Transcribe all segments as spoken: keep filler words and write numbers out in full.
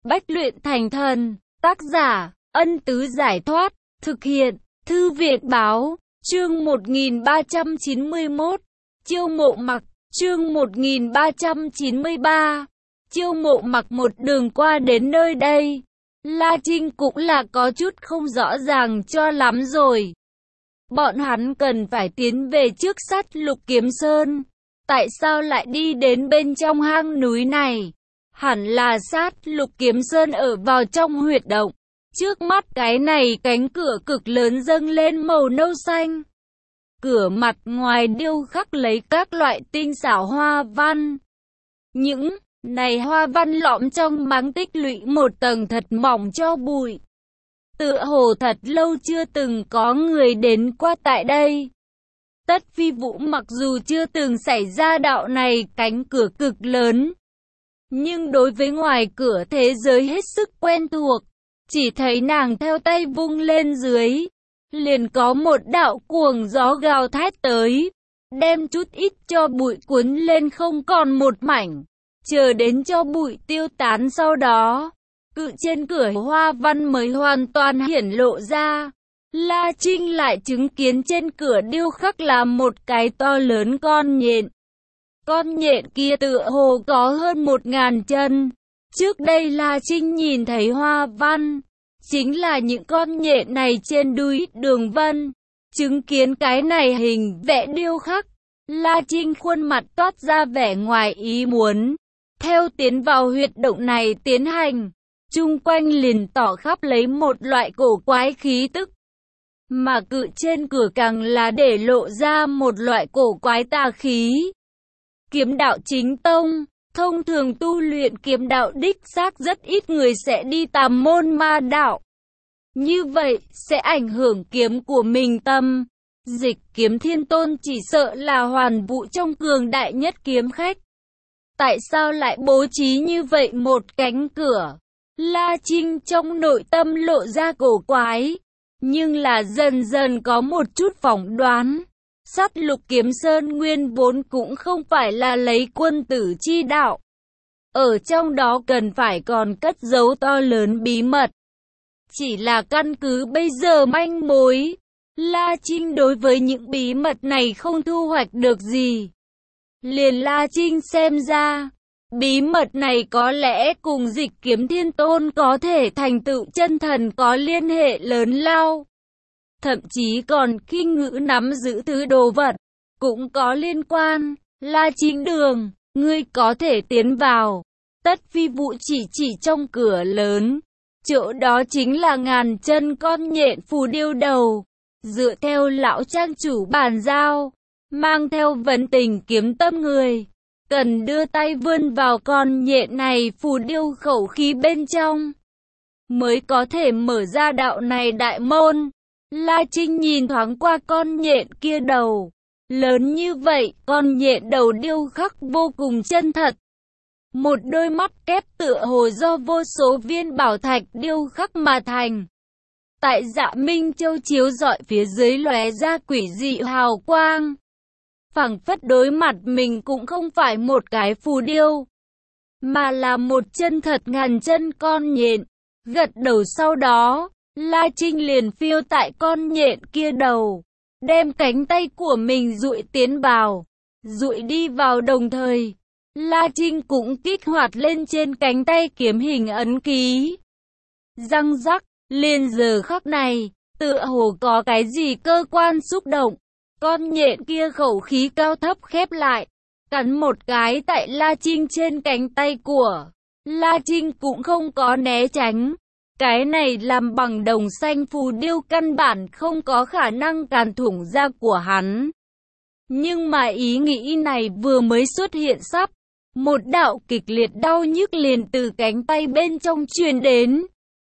Bách luyện thành thần. Tác giả, Ân Tứ Giải Thoát. Thực hiện, Thư viện Báo. Chương một nghìn ba trăm chín mươi mốt. Chiêu Mộ Mặc. Chương một nghìn ba trăm chín mươi ba. Chiêu Mộ Mặc. Một đường qua đến nơi đây, La Trinh cũng là có chút không rõ ràng cho lắm rồi. Bọn hắn cần phải tiến về trước Sát Lục Kiếm Sơn. Tại sao lại đi đến bên trong hang núi này? Hẳn là Sát Lục Kiếm Sơn ở vào trong huyệt động. Trước mắt cái này cánh cửa cực lớn dâng lên màu nâu xanh. Cửa mặt ngoài điêu khắc lấy các loại tinh xảo hoa văn. Những này hoa văn lõm trong máng tích lũy một tầng thật mỏng cho bụi. Tựa hồ thật lâu chưa từng có người đến qua tại đây. Tất Phi Vũ mặc dù chưa từng xảy ra đạo này cánh cửa cực lớn, nhưng đối với ngoài cửa thế giới hết sức quen thuộc. Chỉ thấy nàng theo tay vung lên dưới, liền có một đạo cuồng gió gào thét tới, đem chút ít cho bụi cuốn lên không còn một mảnh. Chờ đến cho bụi tiêu tán sau đó, cự trên cửa hoa văn mới hoàn toàn hiển lộ ra. La Trinh lại chứng kiến trên cửa điêu khắc là một cái to lớn con nhện. Con nhện kia tựa hồ có hơn một ngàn chân. Trước đây La Trinh nhìn thấy hoa văn, chính là những con nhện này trên đuôi đường vân. Chứng kiến cái này hình vẽ điêu khắc, La Trinh khuôn mặt toát ra vẻ ngoài ý muốn. Theo tiến vào huyệt động này tiến hành, chung quanh liền tỏ khắp lấy một loại cổ quái khí tức. Mà cự trên cửa càng là để lộ ra một loại cổ quái tà khí. Kiếm đạo chính tông. Thông thường tu luyện kiếm đạo đích xác rất ít người sẽ đi tàm môn ma đạo. Như vậy sẽ ảnh hưởng kiếm của mình tâm. Dịch Kiếm Thiên Tôn chỉ sợ là hoàn vũ trong cường đại nhất kiếm khách. Tại sao lại bố trí như vậy một cánh cửa? La Trinh trong nội tâm lộ ra cổ quái, nhưng là dần dần có một chút phỏng đoán. Sát Lục Kiếm Sơn nguyên vốn cũng không phải là lấy quân tử chi đạo. Ở trong đó cần phải còn cất giấu to lớn bí mật. Chỉ là căn cứ bây giờ manh mối, La Trinh đối với những bí mật này không thu hoạch được gì. Liền La Trinh xem ra, bí mật này có lẽ cùng Dịch Kiếm Thiên Tôn có thể thành tựu chân thần có liên hệ lớn lao. Thậm chí còn kinh ngữ nắm giữ thứ đồ vật, cũng có liên quan. La Trinh đường, ngươi có thể tiến vào. Tất Phi Vũ chỉ chỉ trong cửa lớn. Chỗ đó chính là ngàn chân con nhện phù điêu đầu. Dựa theo lão trang chủ bàn giao, mang theo vấn tình kiếm tâm người, cần đưa tay vươn vào con nhện này phù điêu khẩu khí bên trong, mới có thể mở ra đạo này đại môn. La Trinh nhìn thoáng qua con nhện kia đầu. Lớn như vậy, con nhện đầu điêu khắc vô cùng chân thật. Một đôi mắt kép tựa hồ do vô số viên bảo thạch điêu khắc mà thành. Tại Dạ Minh Châu chiếu rọi phía dưới lóe ra quỷ dị hào quang. Phảng phất đối mặt mình cũng không phải một cái phù điêu, mà là một chân thật ngàn chân con nhện. Gật đầu sau đó, La Trinh liền phiêu tại con nhện kia đầu, đem cánh tay của mình dụi tiến vào. Dụi đi vào đồng thời, La Trinh cũng kích hoạt lên trên cánh tay kiếm hình ấn ký. Răng rắc, liền giờ khắc này, tựa hồ có cái gì cơ quan xúc động. Con nhện kia khẩu khí cao thấp khép lại, cắn một cái tại La Trinh trên cánh tay của. La Trinh cũng không có né tránh. Cái này làm bằng đồng xanh phù điêu căn bản không có khả năng càn thủng da của hắn. Nhưng mà ý nghĩ này vừa mới xuất hiện sắp, một đạo kịch liệt đau nhức liền từ cánh tay bên trong truyền đến.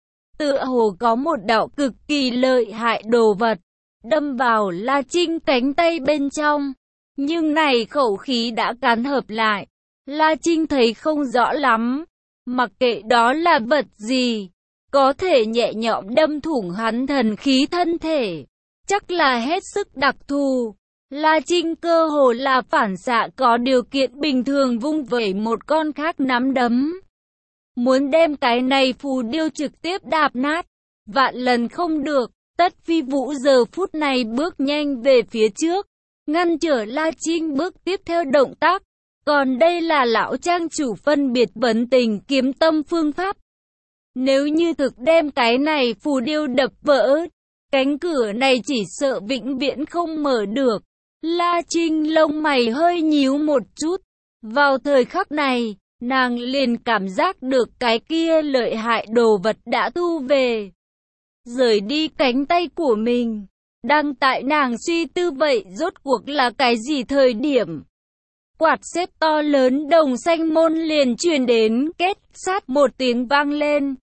Tựa hồ có một đạo cực kỳ lợi hại đồ vật đâm vào La Trinh cánh tay bên trong. Nhưng này khẩu khí đã cắn hợp lại. La Trinh thấy không rõ lắm. Mặc kệ đó là vật gì, có thể nhẹ nhõm đâm thủng hắn thần khí thân thể, chắc là hết sức đặc thù. La Trinh cơ hồ là phản xạ có điều kiện bình thường vung vẩy một con khác nắm đấm. muốn đem cái này phù điêu trực tiếp đạp nát. Vạn lần không được, Tất Phi Vũ giờ phút này bước nhanh về phía trước, ngăn trở La Trinh bước tiếp theo động tác. Còn đây là lão trang chủ phân biệt vấn tình kiếm tâm phương pháp. Nếu như thực đem cái này phù điêu đập vỡ, cánh cửa này chỉ sợ vĩnh viễn không mở được. La Trinh lông mày hơi nhíu một chút. Vào thời khắc này, nàng liền cảm giác được cái kia lợi hại đồ vật đã thu về, rời đi cánh tay của mình. Đang tại nàng suy tư vậy rốt cuộc là cái gì thời điểm, quạt xếp to lớn đồng xanh môn liền truyền đến két sát một tiếng vang lên.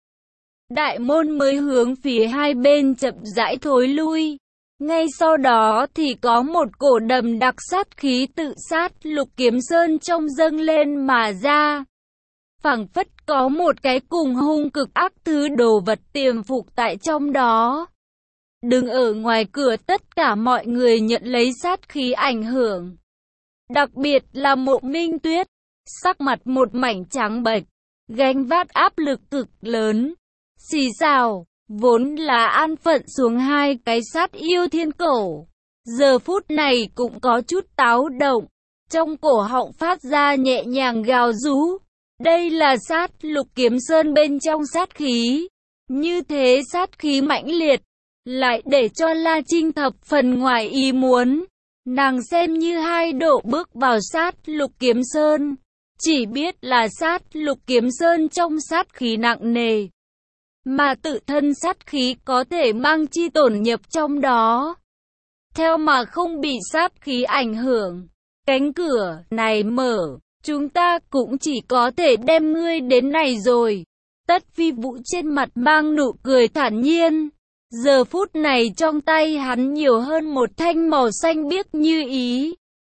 Đại môn mới hướng phía hai bên chậm rãi thối lui. Ngay sau đó thì có một cổ đầm đặc sát khí tự sát Lục Kiếm Sơn trong dâng lên mà ra. Phảng phất có một cái cùng hung cực ác thứ đồ vật tiềm phục tại trong đó. Đứng ở ngoài cửa tất cả mọi người nhận lấy sát khí ảnh hưởng. Đặc biệt là Mộ Minh Tuyết, sắc mặt một mảnh trắng bệch, gánh vác áp lực cực lớn. Xì xào, vốn là an phận xuống hai cái sát yêu thiên cổ, giờ phút này cũng có chút táo động, trong cổ họng phát ra nhẹ nhàng gào rú. Đây là sát Lục Kiếm Sơn bên trong sát khí, như thế sát khí mãnh liệt, lại để cho La Trinh thập phần ngoài ý muốn. Nàng xem như hai độ bước vào sát Lục Kiếm Sơn, chỉ biết là sát Lục Kiếm Sơn trong sát khí nặng nề, mà tự thân sát khí có thể mang chi tổn nhập trong đó, theo mà không bị sát khí ảnh hưởng. Cánh cửa này mở, chúng ta cũng chỉ có thể đem ngươi đến này rồi. Tất Phi Vũ trên mặt mang nụ cười thản nhiên. Giờ phút này trong tay hắn nhiều hơn một thanh màu xanh biếc như ý,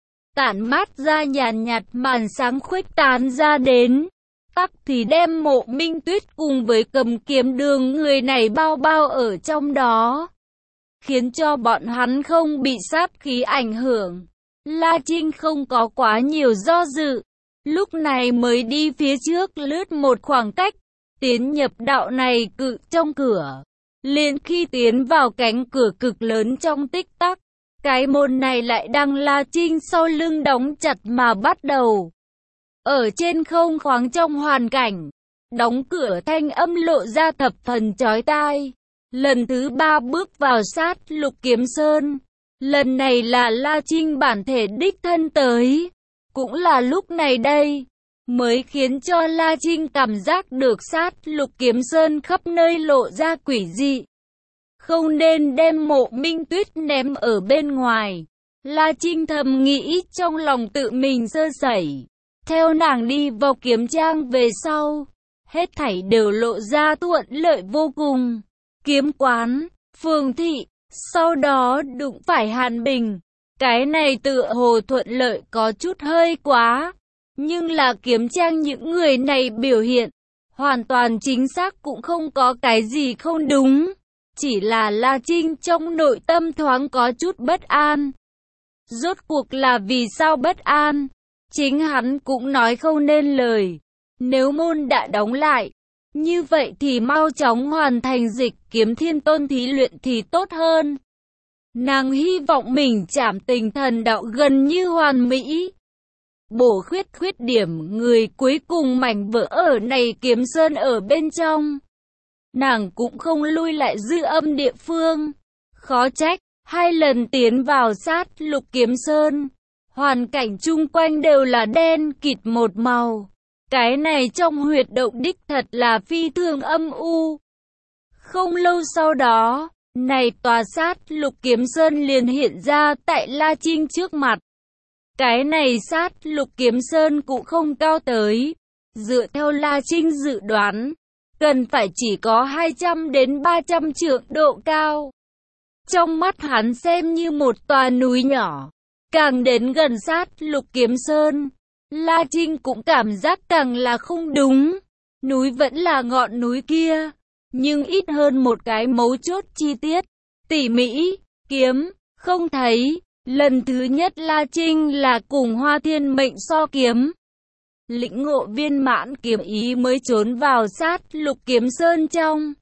tản mát ra nhàn nhạt màn sáng khuếch tán ra đến, tắc thì đem Mộ Minh Tuyết cùng với Cầm Kiếm Đường người này bao bao ở trong đó, khiến cho bọn hắn không bị sát khí ảnh hưởng. La Trinh không có quá nhiều do dự, lúc này mới đi phía trước lướt một khoảng cách, tiến nhập đạo này cự trong cửa. Liền khi tiến vào cánh cửa cực lớn trong tích tắc, cái môn này lại đang La Trinh sau lưng đóng chặt mà bắt đầu. Ở trên không khoáng trong hoàn cảnh, đóng cửa thanh âm lộ ra thập phần chói tai. Lần thứ ba bước vào sát Lục Kiếm Sơn, lần này là La Trinh bản thể đích thân tới. Cũng là lúc này đây, mới khiến cho La Trinh cảm giác được sát Lục Kiếm Sơn khắp nơi lộ ra quỷ dị. Không nên đem Mộ Minh Tuyết ném ở bên ngoài. La Trinh thầm nghĩ trong lòng tự mình sơ sẩy. Theo nàng đi vào kiếm trang về sau, hết thảy đều lộ ra thuận lợi vô cùng. Kiếm quán, phường thị, sau đó đụng phải Hàn Bình. Cái này tựa hồ thuận lợi có chút hơi quá. Nhưng là kiếm trang những người này biểu hiện hoàn toàn chính xác, cũng không có cái gì không đúng. Chỉ là La Trinh trong nội tâm thoáng có chút bất an. Rốt cuộc là vì sao bất an? Chính hắn cũng nói không nên lời. Nếu môn đã đóng lại, như vậy thì mau chóng hoàn thành dịch kiếm thiên tôn thí luyện thì tốt hơn. Nàng hy vọng mình trảm tình thần đạo gần như hoàn mỹ, bổ khuyết khuyết điểm người cuối cùng mảnh vỡ ở này kiếm sơn ở bên trong. Nàng cũng không lui lại dư âm địa phương. Khó trách, hai lần tiến vào sát Lục Kiếm Sơn, hoàn cảnh chung quanh đều là đen kịt một màu. Cái này trong huyệt động đích thật là phi thường âm u. Không lâu sau đó, này tòa sát Lục Kiếm Sơn liền hiện ra tại La Trinh trước mặt. Cái này sát Lục Kiếm Sơn cũng không cao tới. Dựa theo La Trinh dự đoán, cần phải chỉ có hai trăm đến ba trăm trượng độ cao. Trong mắt hắn xem như một tòa núi nhỏ. Càng đến gần sát Lục Kiếm Sơn, La Trinh cũng cảm giác càng là không đúng. Núi vẫn là ngọn núi kia, nhưng ít hơn một cái mấu chốt chi tiết, tỉ mỉ, kiếm, không thấy. Lần thứ nhất La Trinh là cùng Hoa Thiên Mệnh so kiếm. lĩnh ngộ viên mãn kiếm ý mới trốn vào sát lục kiếm sơn trong.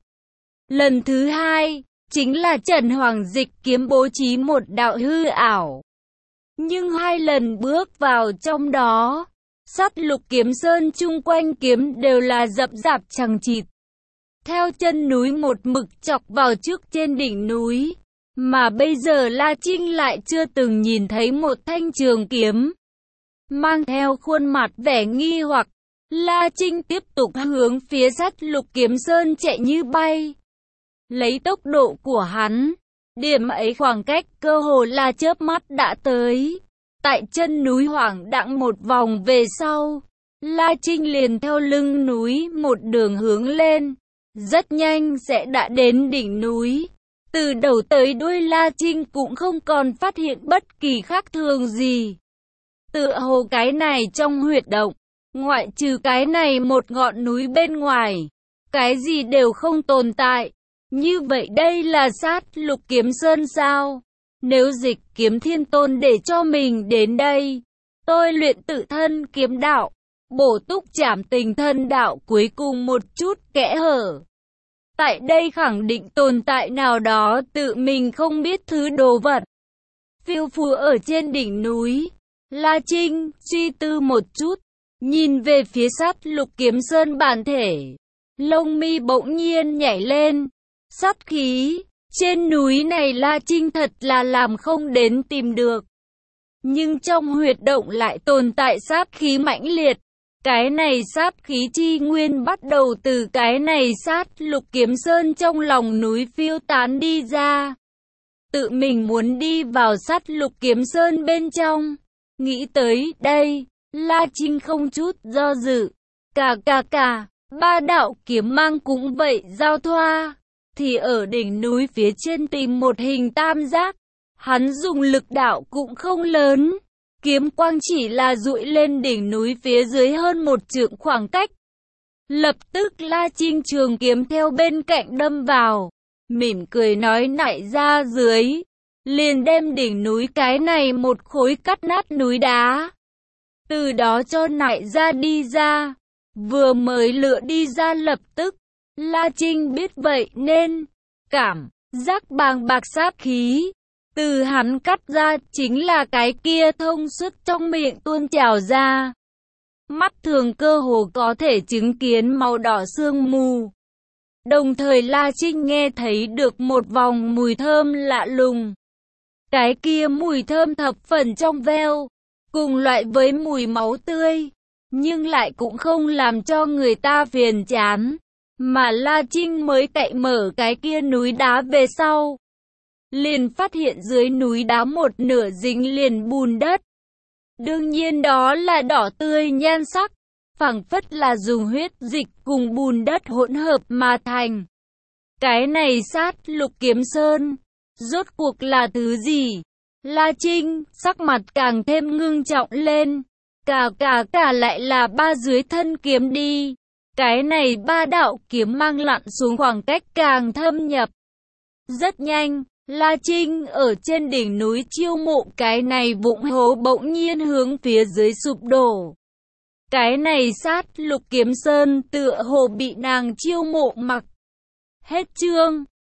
Lần thứ hai, chính là Trần Hoàng dịch kiếm bố trí một đạo hư ảo. Nhưng hai lần bước vào trong đó, sát lục kiếm sơn chung quanh kiếm đều là rậm rạp chằng chịt. Theo chân núi một mực chọc vào trước trên đỉnh núi, mà bây giờ La Trinh lại chưa từng nhìn thấy một thanh trường kiếm. Mang theo khuôn mặt vẻ nghi hoặc, La Trinh tiếp tục hướng phía sát lục kiếm sơn chạy như bay. Lấy tốc độ của hắn, điểm ấy khoảng cách cơ hồ là chớp mắt đã tới. Tại chân núi hoảng đặng một vòng về sau, La Trinh liền theo lưng núi một đường hướng lên, rất nhanh sẽ đã đến đỉnh núi. Từ đầu tới đuôi La Trinh cũng không còn phát hiện bất kỳ khác thường gì. Tựa hồ cái này trong huyệt động, ngoại trừ cái này một ngọn núi bên ngoài, cái gì đều không tồn tại. Như vậy đây là sát lục kiếm sơn sao? Nếu Dịch Kiếm Thiên Tôn để cho mình đến đây, tôi luyện tự thân kiếm đạo, bổ túc trảm tình thân đạo cuối cùng một chút kẽ hở. Tại đây khẳng định tồn tại nào đó tự mình không biết thứ đồ vật. Phiêu phù ở trên đỉnh núi, La Trinh suy tư một chút, nhìn về phía sát lục kiếm sơn bản thể. Lông mi bỗng nhiên nhảy lên, sát khí. Trên núi này La Trinh thật là làm không đến tìm được. Nhưng trong huyệt động lại tồn tại sát khí mãnh liệt. Cái này sát khí chi nguyên bắt đầu từ cái này sát lục kiếm sơn trong lòng núi phiêu tán đi ra. Tự mình muốn đi vào sát lục kiếm sơn bên trong. Nghĩ tới đây, La Trinh không chút do dự. Cà cà cà, ba đạo kiếm mang cũng vậy giao thoa. Thì ở đỉnh núi phía trên tìm một hình tam giác. Hắn dùng lực đạo cũng không lớn. Kiếm quang chỉ là dụi lên đỉnh núi phía dưới hơn một trượng khoảng cách. Lập tức La Trinh trường kiếm theo bên cạnh đâm vào. Mỉm cười nói nại ra dưới. Liền đem đỉnh núi cái này một khối cắt nát núi đá. Từ đó cho nại ra đi ra. Vừa mới lựa đi ra lập tức. La Trinh biết vậy nên, cảm giác bàng bạc sát khí, từ hắn cắt ra chính là cái kia thông suốt trong miệng tuôn trào ra. Mắt thường cơ hồ có thể chứng kiến màu đỏ sương mù. Đồng thời La Trinh nghe thấy được một vòng mùi thơm lạ lùng. Cái kia mùi thơm thập phần trong veo, cùng loại với mùi máu tươi, nhưng lại cũng không làm cho người ta phiền chán. Mà La Trinh mới cậy mở cái kia núi đá về sau, liền phát hiện dưới núi đá một nửa dính liền bùn đất. Đương nhiên đó là đỏ tươi nhan sắc, phảng phất là dùng huyết dịch cùng bùn đất hỗn hợp mà thành. Cái này sát lục kiếm sơn, rốt cuộc là thứ gì? La Trinh, sắc mặt càng thêm ngưng trọng lên. Cả cả cả lại là ba dưới thân kiếm đi. Cái này ba đạo kiếm mang lặn xuống khoảng cách càng thâm nhập. Rất nhanh, La Trinh ở trên đỉnh núi chiêu mộ cái này vũng hố bỗng nhiên hướng phía dưới sụp đổ. Cái này sát lục kiếm sơn tựa hồ bị nàng chiêu mộ mặc. Hết chương.